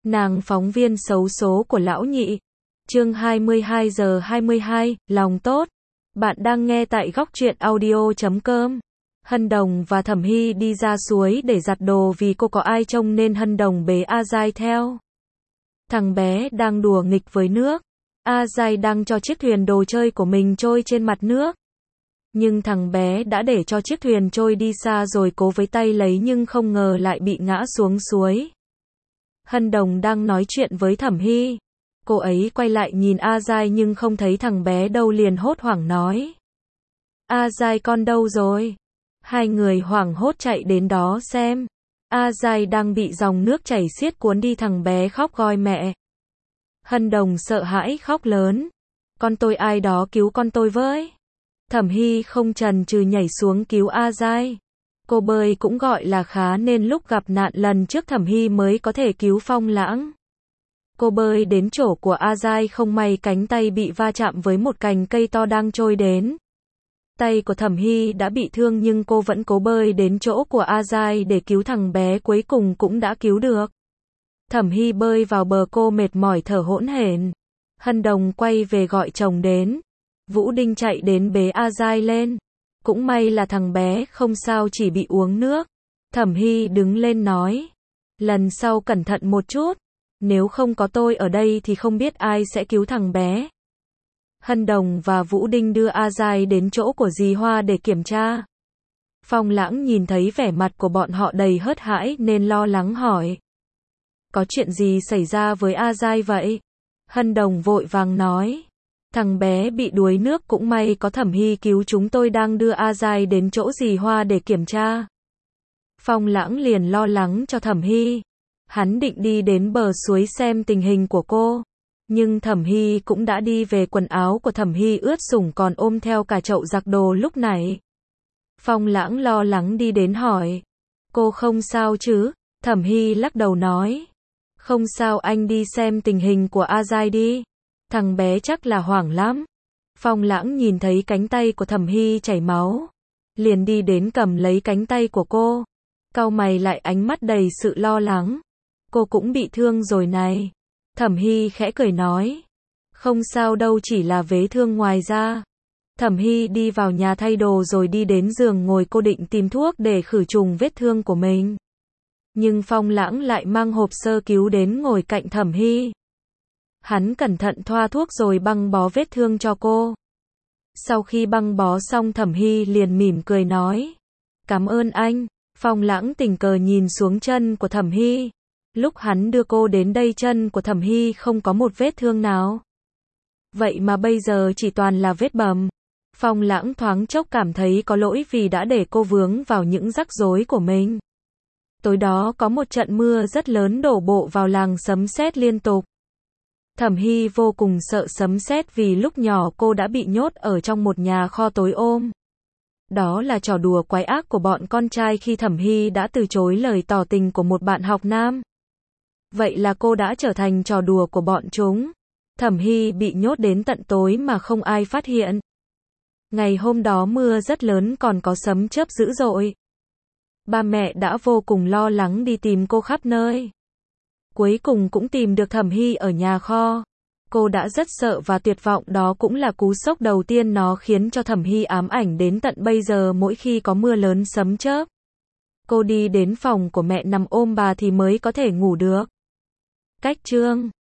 Nàng phóng viên xấu số của lão nhị. Chương 22 giờ 22, lòng tốt. Bạn đang nghe tại góc truyện audio.com. Hân Đồng và Thẩm Hy đi ra suối để giặt đồ vì cô có ai trông nên Hân Đồng bế A Giai theo. Thằng bé đang đùa nghịch với nước. A Giai đang cho chiếc thuyền đồ chơi của mình trôi trên mặt nước. Nhưng thằng bé đã để cho chiếc thuyền trôi đi xa rồi cố với tay lấy nhưng không ngờ lại bị ngã xuống suối. Hân Đồng đang nói chuyện với Thẩm Hy. Cô ấy quay lại nhìn A Giai nhưng không thấy thằng bé đâu liền hốt hoảng nói. A Giai con đâu rồi? Hai người hoảng hốt chạy đến đó xem. A Giai đang bị dòng nước chảy xiết cuốn đi, thằng bé khóc gọi mẹ. Hân Đồng sợ hãi khóc lớn. Con tôi, ai đó cứu con tôi với. Thẩm Hy không chần chừ nhảy xuống cứu A Giai. Cô bơi cũng gọi là khá nên lúc gặp nạn lần trước Thẩm Hy mới có thể cứu Phong Lãng. Cô bơi đến chỗ của A Giai, không may cánh tay bị va chạm với một cành cây to đang trôi đến. Tay của Thẩm Hy đã bị thương nhưng cô vẫn cố bơi đến chỗ của A Giai để cứu thằng bé, cuối cùng cũng đã cứu được. Thẩm Hy bơi vào bờ, cô mệt mỏi thở hổn hển. Hân Đồng quay về gọi chồng đến. Vũ Đinh chạy đến bế A Giai lên. Cũng may là thằng bé không sao, chỉ bị uống nước. Thẩm Hy đứng lên nói. Lần sau cẩn thận một chút. Nếu không có tôi ở đây thì không biết ai sẽ cứu thằng bé. Hân Đồng và Vũ Đinh đưa A Giai đến chỗ của dì Hoa để kiểm tra. Phong Lãng nhìn thấy vẻ mặt của bọn họ đầy hớt hãi nên lo lắng hỏi. Có chuyện gì xảy ra với A Giai vậy? Hân Đồng vội vàng nói. Thằng bé bị đuối nước, cũng may có Thẩm Hy cứu, chúng tôi đang đưa A Giai đến chỗ dì Hoa để kiểm tra. Phong Lãng liền lo lắng cho Thẩm Hy. Hắn định đi đến bờ suối xem tình hình của cô. Nhưng Thẩm Hy cũng đã đi về, quần áo của Thẩm Hy ướt sũng còn ôm theo cả chậu giặt đồ lúc nãy. Phong Lãng lo lắng đi đến hỏi. Cô không sao chứ? Thẩm Hy lắc đầu nói. Không sao, anh đi xem tình hình của A Giai đi. Thằng bé chắc là hoảng lắm. Phong Lãng nhìn thấy cánh tay của Thẩm Hy chảy máu. Liền đi đến cầm lấy cánh tay của cô. Cau mày lại, ánh mắt đầy sự lo lắng. Cô cũng bị thương rồi này. Thẩm Hy khẽ cười nói. Không sao đâu, chỉ là vết thương ngoài da. Thẩm Hy đi vào nhà thay đồ rồi đi đến giường ngồi, cô định tìm thuốc để khử trùng vết thương của mình. Nhưng Phong Lãng lại mang hộp sơ cứu đến ngồi cạnh Thẩm Hy. Hắn cẩn thận thoa thuốc rồi băng bó vết thương cho cô. Sau khi băng bó xong, Thẩm Hy liền mỉm cười nói. Cảm ơn anh. Phong Lãng tình cờ nhìn xuống chân của Thẩm Hy. Lúc hắn đưa cô đến đây, chân của Thẩm Hy không có một vết thương nào. Vậy mà bây giờ chỉ toàn là vết bầm. Phong Lãng thoáng chốc cảm thấy có lỗi vì đã để cô vướng vào những rắc rối của mình. Tối đó có một trận mưa rất lớn đổ bộ vào làng, sấm sét liên tục. Thẩm Hy vô cùng sợ sấm sét vì lúc nhỏ cô đã bị nhốt ở trong một nhà kho tối ôm. Đó là trò đùa quái ác của bọn con trai khi Thẩm Hy đã từ chối lời tỏ tình của một bạn học nam. Vậy là cô đã trở thành trò đùa của bọn chúng. Thẩm Hy bị nhốt đến tận tối mà không ai phát hiện. Ngày hôm đó mưa rất lớn, còn có sấm chớp dữ dội. Ba mẹ đã vô cùng lo lắng đi tìm cô khắp nơi. Cuối cùng cũng tìm được Thẩm Hy ở nhà kho. Cô đã rất sợ và tuyệt vọng, đó cũng là cú sốc đầu tiên, nó khiến cho Thẩm Hy ám ảnh đến tận bây giờ. Mỗi khi có mưa lớn sấm chớp, cô đi đến phòng của mẹ nằm ôm bà thì mới có thể ngủ được. Cách chương